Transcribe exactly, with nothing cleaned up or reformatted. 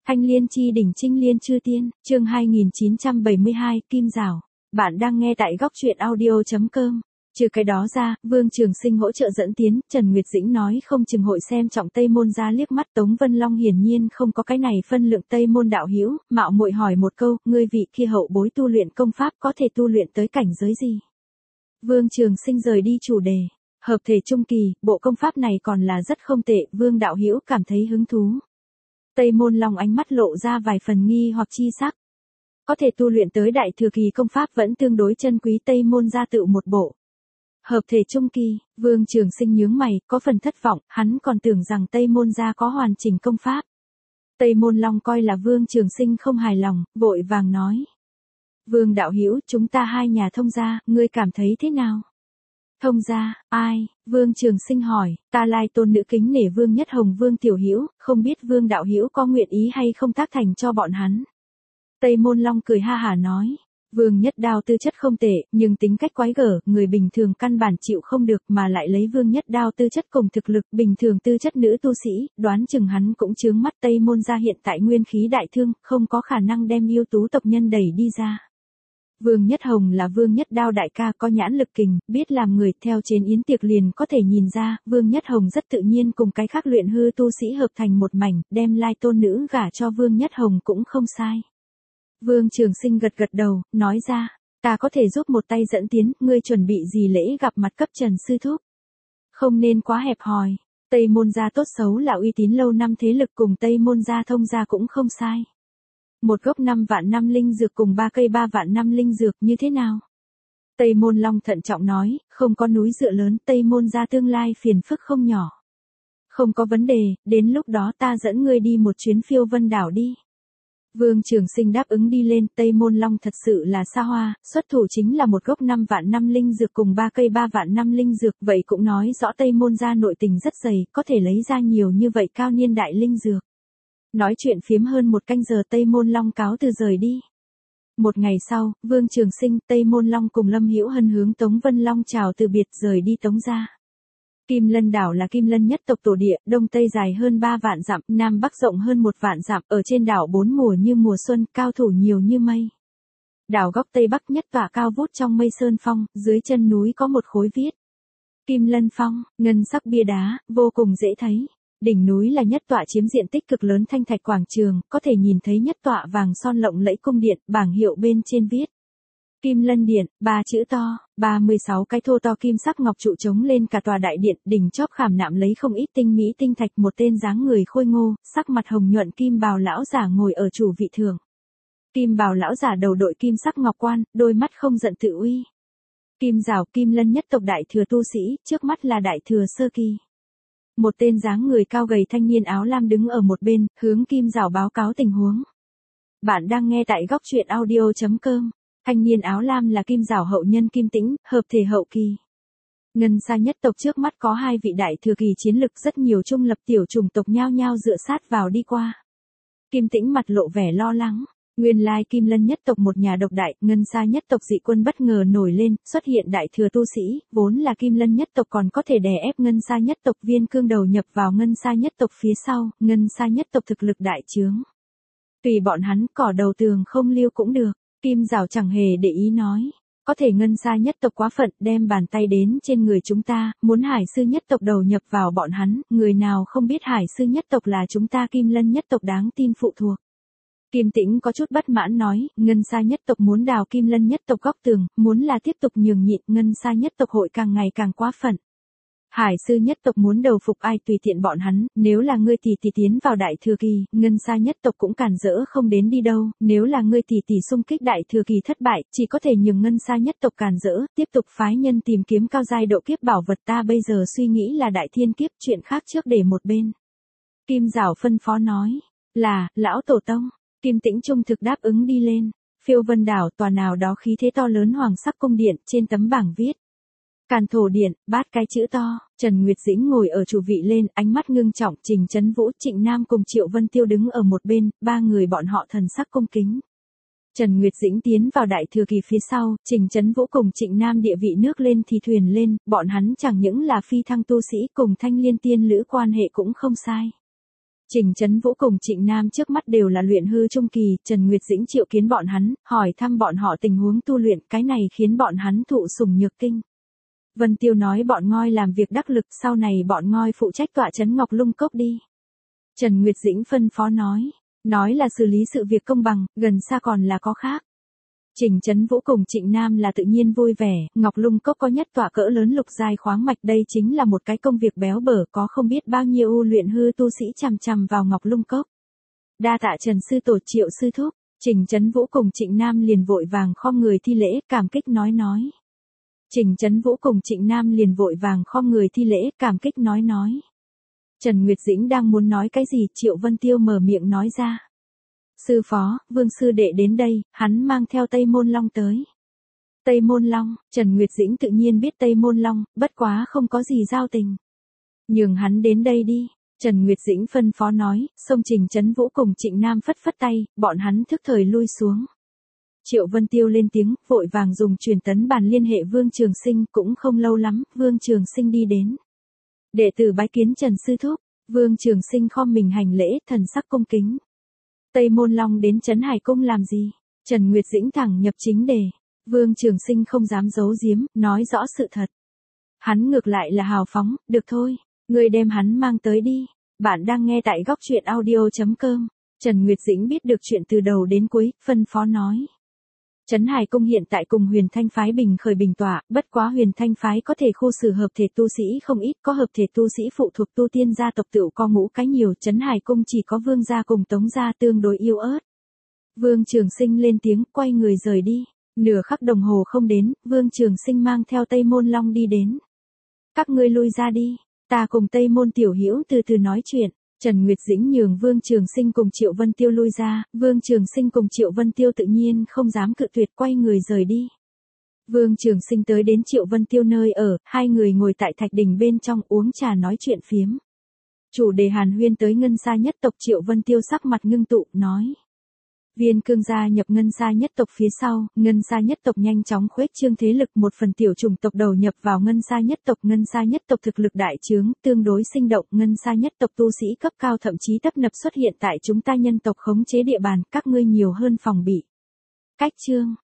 Thanh Liên chi đỉnh Trinh Liên chư tiên, chương hai nghìn chín trăm bảy mươi hai, Kim Giảo. Bạn đang nghe tại góc truyện audio chấm com. Trừ cái đó ra, Vương Trường Sinh hỗ trợ dẫn tiến, Trần Nguyệt Dĩnh nói không chừng hội xem trọng Tây Môn gia liếc mắt. Tống Vân Long hiển nhiên không có cái này phân lượng Tây Môn đạo hữu, mạo muội hỏi một câu, ngươi vị kia hậu bối tu luyện công pháp có thể tu luyện tới cảnh giới gì? Vương Trường Sinh rời đi chủ đề. Hợp thể trung kỳ, bộ công pháp này còn là rất không tệ, Vương đạo hữu cảm thấy hứng thú. Tây Môn Long ánh mắt lộ ra vài phần nghi hoặc chi sắc. Có thể tu luyện tới đại thừa kỳ công pháp vẫn tương đối chân quý, Tây Môn gia tự một bộ. Hợp thể trung kỳ, Vương Trường Sinh nhướng mày, có phần thất vọng, hắn còn tưởng rằng Tây Môn gia có hoàn chỉnh công pháp. Tây Môn Long coi là Vương Trường Sinh không hài lòng, vội vàng nói. Vương đạo hữu, chúng ta hai nhà thông gia, ngươi cảm thấy thế nào? Thông gia, ai? Vương Trường Sinh hỏi. Ta lai tôn nữ kính nể Vương Nhất Hồng Vương tiểu hữu, không biết Vương đạo hữu có nguyện ý hay không tác thành cho bọn hắn. Tây Môn Long cười ha hả nói. Vương Nhất Đao tư chất không tệ, nhưng tính cách quái gở, người bình thường căn bản chịu không được, mà lại lấy Vương Nhất Đao tư chất cùng thực lực bình thường tư chất nữ tu sĩ, đoán chừng hắn cũng chướng mắt. Tây Môn gia hiện tại nguyên khí đại thương, không có khả năng đem yêu tú tộc nhân đẩy đi ra. Vương Nhất Hồng là Vương Nhất Đao đại ca, có nhãn lực kình, biết làm người, theo trên yến tiệc liền có thể nhìn ra, Vương Nhất Hồng rất tự nhiên cùng cái khác luyện hư tu sĩ hợp thành một mảnh, đem lai tôn nữ gả cho Vương Nhất Hồng cũng không sai. Vương Trường Sinh gật gật đầu, nói ra, ta có thể giúp một tay dẫn tiến, ngươi chuẩn bị gì lễ gặp mặt cấp Trần sư thúc? Không nên quá hẹp hòi, Tây Môn gia tốt xấu là uy tín lâu năm thế lực, cùng Tây Môn gia thông gia cũng không sai. Một gốc năm vạn năm linh dược cùng ba cây ba vạn năm linh dược như thế nào? Tây Môn Long thận trọng nói, không có núi dựa lớn, Tây Môn gia tương lai phiền phức không nhỏ. Không có vấn đề, đến lúc đó ta dẫn ngươi đi một chuyến Phiêu Vân đảo đi. Vương Trường Sinh đáp ứng đi lên. Tây Môn Long thật sự là xa hoa, xuất thủ chính là một gốc năm vạn năm linh dược cùng ba cây ba vạn năm linh dược, vậy cũng nói rõ Tây Môn gia nội tình rất dày, có thể lấy ra nhiều như vậy cao niên đại linh dược. Nói chuyện phiếm hơn một canh giờ, Tây Môn Long cáo từ rời đi. Một ngày sau, Vương Trường Sinh, Tây Môn Long cùng Lâm Hữu Hân hướng Tống Vân Long chào từ biệt rời đi Tống gia. Kim Lân đảo là Kim Lân nhất tộc tổ địa, đông tây dài hơn ba vạn dặm, nam bắc rộng hơn một vạn dặm, ở trên đảo bốn mùa như mùa xuân, cao thủ nhiều như mây. Đảo góc tây bắc nhất tỏa cao vút trong mây sơn phong, dưới chân núi có một khối viết Kim Lân Phong, ngân sắc bia đá, vô cùng dễ thấy. Đỉnh núi là nhất tọa chiếm diện tích cực lớn thanh thạch quảng trường, có thể nhìn thấy nhất tọa vàng son lộng lẫy cung điện, bảng hiệu bên trên viết Kim Lân Điện, ba chữ to, ba mươi sáu cái thô to kim sắc ngọc trụ chống lên cả tòa đại điện, đỉnh chóp khảm nạm lấy không ít tinh mỹ tinh thạch, một tên dáng người khôi ngô, sắc mặt hồng nhuận kim bào lão giả ngồi ở chủ vị thượng. Kim bào lão giả đầu đội kim sắc ngọc quan, đôi mắt không giận tự uy. Kim Giảo, Kim Lân nhất tộc đại thừa tu sĩ, trước mắt là đại thừa sơ kỳ. Một tên dáng người cao gầy thanh niên áo lam đứng ở một bên, hướng Kim Giảo báo cáo tình huống. Bạn đang nghe tại góc truyện audio chấm com. Thanh niên áo lam là Kim Giảo hậu nhân Kim Tĩnh, hợp thể hậu kỳ. Ngân Sa nhất tộc trước mắt có hai vị đại thừa kỳ chiến lực, rất nhiều trung lập tiểu chủng tộc nhao nhao dựa sát vào đi qua. Kim Tĩnh mặt lộ vẻ lo lắng. Nguyên lai Kim Lân nhất tộc một nhà độc đại, Ngân Sa nhất tộc dị quân bất ngờ nổi lên, xuất hiện đại thừa tu sĩ, vốn là Kim Lân nhất tộc còn có thể đè ép Ngân Sa nhất tộc, Viên Cương đầu nhập vào Ngân Sa nhất tộc phía sau, Ngân Sa nhất tộc thực lực đại trướng. Tùy bọn hắn, cỏ đầu tường không lưu cũng được. Kim Giảo chẳng hề để ý nói, có thể Ngân Sa nhất tộc quá phận, đem bàn tay đến trên người chúng ta, muốn Hải sư nhất tộc đầu nhập vào bọn hắn, người nào không biết Hải sư nhất tộc là chúng ta Kim Lân nhất tộc đáng tin phụ thuộc. Kim Tĩnh có chút bất mãn nói, Ngân Sa nhất tộc muốn đào Kim Lân nhất tộc góc tường, muốn là tiếp tục nhường nhịn, Ngân Sa nhất tộc hội càng ngày càng quá phận. Hải sư nhất tộc muốn đầu phục ai tùy tiện bọn hắn, nếu là ngươi tỷ tỷ tiến vào đại thừa kỳ, Ngân Sa nhất tộc cũng cản rỡ không đến đi đâu, nếu là ngươi tỷ tỷ xung kích đại thừa kỳ thất bại, chỉ có thể nhường Ngân Sa nhất tộc cản rỡ, tiếp tục phái nhân tìm kiếm cao giai độ kiếp bảo vật, ta bây giờ suy nghĩ là đại thiên kiếp, chuyện khác trước để một bên. Kim Giảo phân phó nói, là, lão tổ tông. Kim Tĩnh trung thực đáp ứng đi lên. Phiêu Vân đảo, tòa nào đó khí thế to lớn hoàng sắc cung điện, trên tấm bảng viết Càn Thổ Điện, bát cái chữ to. Trần Nguyệt Dĩnh ngồi ở chủ vị lên, ánh mắt ngưng trọng, Trình Chấn Vũ, Trịnh Nam cùng Triệu Vân Tiêu đứng ở một bên, ba người bọn họ thần sắc cung kính. Trần Nguyệt Dĩnh tiến vào đại thừa kỳ phía sau, Trình Chấn Vũ cùng Trịnh Nam địa vị nước lên thì thuyền lên, bọn hắn chẳng những là phi thăng tu sĩ, cùng Thanh Liên tiên lữ quan hệ cũng không sai. Trình Chấn Vũ cùng Trịnh Nam trước mắt đều là luyện hư trung kỳ, Trần Nguyệt Dĩnh triệu kiến bọn hắn, hỏi thăm bọn họ tình huống tu luyện, cái này khiến bọn hắn thụ sủng nhược kinh. Vân Tiêu nói bọn ngoi làm việc đắc lực, sau này bọn ngoi phụ trách tọa trấn Ngọc Lung Cốc đi. Trần Nguyệt Dĩnh phân phó nói, nói là xử lý sự việc công bằng, gần xa còn là có khác. Trình Chấn Vũ cùng Trịnh Nam là tự nhiên vui vẻ, Ngọc Lung Cốc có nhất tọa cỡ lớn lục giai khoáng mạch, đây chính là một cái công việc béo bở, có không biết bao nhiêu u luyện hư tu sĩ chằm chằm vào Ngọc Lung Cốc. Đa tạ Trần sư tổ, Triệu sư thúc. Trình Chấn Vũ cùng Trịnh Nam liền vội vàng khom người thi lễ, cảm kích nói nói. Trình Chấn Vũ cùng Trịnh Nam liền vội vàng khom người thi lễ, cảm kích nói nói. Trần Nguyệt Dĩnh đang muốn nói cái gì, Triệu Vân Tiêu mở miệng nói ra. Sư phó, Vương sư đệ đến đây, hắn mang theo Tây Môn Long tới. Tây Môn Long, Trần Nguyệt Dĩnh tự nhiên biết Tây Môn Long, bất quá không có gì giao tình. Nhường hắn đến đây đi. Trần Nguyệt Dĩnh phân phó nói, xông Trình Chấn Vũ cùng Trịnh Nam phất phất tay, bọn hắn thức thời lui xuống. Triệu Vân Tiêu lên tiếng, vội vàng dùng truyền tấn bàn liên hệ Vương Trường Sinh, cũng không lâu lắm, Vương Trường Sinh đi đến. Đệ tử bái kiến Trần sư thúc, Vương Trường Sinh khom mình hành lễ, thần sắc cung kính. Tây Môn Long đến Trấn Hải Cung làm gì? Trần Nguyệt Dĩnh thẳng nhập chính đề. Vương Trường Sinh không dám giấu giếm, nói rõ sự thật. Hắn ngược lại là hào phóng, được thôi, ngươi đem hắn mang tới đi. Bạn đang nghe tại góc truyện audio chấm com. Trần Nguyệt Dĩnh biết được chuyện từ đầu đến cuối, phân phó nói. Trấn Hải Cung hiện tại cùng Huyền Thanh phái bình khởi bình tọa, bất quá Huyền Thanh phái có thể khu xử hợp thể tu sĩ không ít, có hợp thể tu sĩ phụ thuộc tu tiên gia tộc tựu có ngũ cái nhiều, Trấn Hải Cung chỉ có Vương gia cùng Tống gia tương đối yếu ớt. Vương Trường Sinh lên tiếng, quay người rời đi. Nửa khắc đồng hồ không đến, Vương Trường Sinh mang theo Tây Môn Long đi đến. Các ngươi lui ra đi, ta cùng Tây Môn tiểu hữu từ từ nói chuyện. Trần Nguyệt Dĩnh nhường Vương Trường Sinh cùng Triệu Vân Tiêu lui ra, Vương Trường Sinh cùng Triệu Vân Tiêu tự nhiên không dám cự tuyệt, quay người rời đi. Vương Trường Sinh tới đến Triệu Vân Tiêu nơi ở, hai người ngồi tại thạch đỉnh bên trong uống trà nói chuyện phiếm. Chủ đề hàn huyên tới Ngân Sa nhất tộc, Triệu Vân Tiêu sắc mặt ngưng tụ, nói. Viên Cương gia nhập Ngân Sa nhất tộc phía sau, Ngân Sa nhất tộc nhanh chóng khuếch trương thế lực, một phần tiểu chủng tộc đầu nhập vào Ngân Sa nhất tộc, Ngân Sa nhất tộc thực lực đại trướng, tương đối sinh động, Ngân Sa nhất tộc tu sĩ cấp cao thậm chí tấp nập xuất hiện tại chúng ta nhân tộc khống chế địa bàn, các ngươi nhiều hơn phòng bị. Cách chương